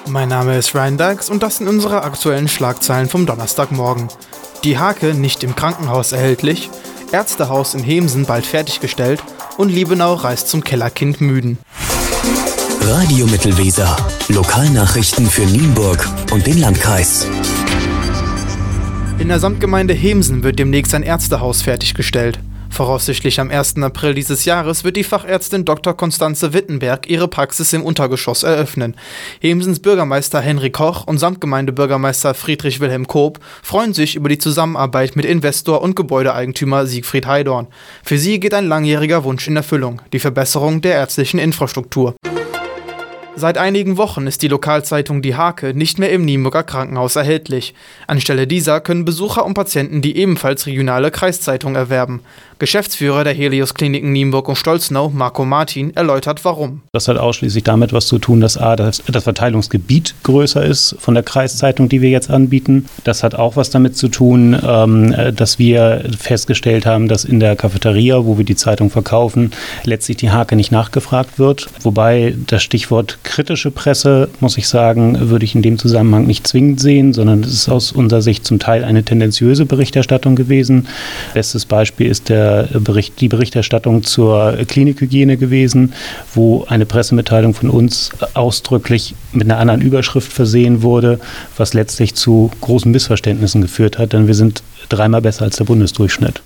Mein Name ist Ryan Dykes und das sind unsere aktuellen Schlagzeilen vom Donnerstagmorgen. Die Hake nicht im Krankenhaus erhältlich, Ärztehaus in Hemsen bald fertiggestellt und Liebenau reist zum Kellerkind Müden. Radio Mittelweser. Lokalnachrichten für Nienburg und den Landkreis. In der Samtgemeinde Hemsen wird demnächst ein Ärztehaus fertiggestellt. Voraussichtlich am 1. April dieses Jahres wird die Fachärztin Dr. Konstanze Wittenberg ihre Praxis im Untergeschoss eröffnen. Hemsens Bürgermeister Henry Koch und Samtgemeindebürgermeister Friedrich Wilhelm Koop freuen sich über die Zusammenarbeit mit Investor und Gebäudeeigentümer Siegfried Heidorn. Für sie geht ein langjähriger Wunsch in Erfüllung: die Verbesserung der ärztlichen Infrastruktur. Seit einigen Wochen ist die Lokalzeitung Die Hake nicht mehr im Nienburger Krankenhaus erhältlich. Anstelle dieser können Besucher und Patienten die ebenfalls regionale Kreiszeitung erwerben. Geschäftsführer der Helios Kliniken Nienburg und Stolznau, Marco Martin, erläutert warum. Das hat ausschließlich damit was zu tun, dass das Verteilungsgebiet größer ist von der Kreiszeitung, die wir jetzt anbieten. Das hat auch was damit zu tun, dass wir festgestellt haben, dass in der Cafeteria, wo wir die Zeitung verkaufen, letztlich die Hake nicht nachgefragt wird. Wobei das Stichwort kritische Presse, muss ich sagen, würde ich in dem Zusammenhang nicht zwingend sehen, sondern es ist aus unserer Sicht zum Teil eine tendenziöse Berichterstattung gewesen. Bestes Beispiel ist die Berichterstattung zur Klinikhygiene gewesen, wo eine Pressemitteilung von uns ausdrücklich mit einer anderen Überschrift versehen wurde, was letztlich zu großen Missverständnissen geführt hat, denn wir sind 3-mal besser als der Bundesdurchschnitt.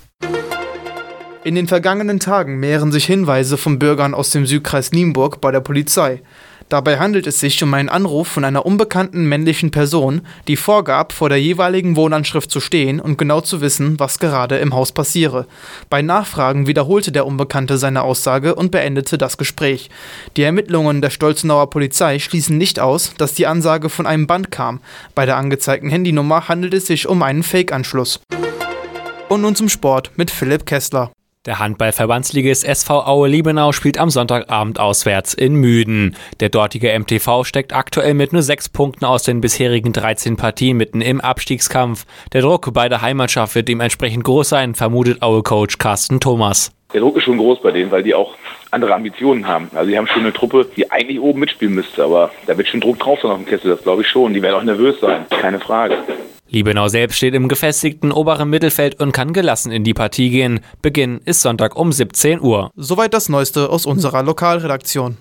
In den vergangenen Tagen mehren sich Hinweise von Bürgern aus dem Südkreis Nienburg bei der Polizei. Dabei handelt es sich um einen Anruf von einer unbekannten männlichen Person, die vorgab, vor der jeweiligen Wohnanschrift zu stehen und genau zu wissen, was gerade im Haus passiere. Bei Nachfragen wiederholte der Unbekannte seine Aussage und beendete das Gespräch. Die Ermittlungen der Stolznauer Polizei schließen nicht aus, dass die Ansage von einem Band kam. Bei der angezeigten Handynummer handelt es sich um einen Fake-Anschluss. Und nun zum Sport mit Philipp Kessler. Der Handball-Verbandsligist SV Aue Liebenau spielt am Sonntagabend auswärts in Müden. Der dortige MTV steckt aktuell mit nur 6 Punkten aus den bisherigen 13 Partien mitten im Abstiegskampf. Der Druck bei der Heimatschaft wird dementsprechend groß sein, vermutet Aue-Coach Carsten Thomas. Der Druck ist schon groß bei denen, weil die auch andere Ambitionen haben. Also die haben schon eine Truppe, die eigentlich oben mitspielen müsste, aber da wird schon Druck drauf sein auf dem Kessel, das glaube ich schon. Die werden auch nervös sein, keine Frage. Liebenau selbst steht im gefestigten oberen Mittelfeld und kann gelassen in die Partie gehen. Beginn ist Sonntag um 17 Uhr. Soweit das Neueste aus unserer Lokalredaktion.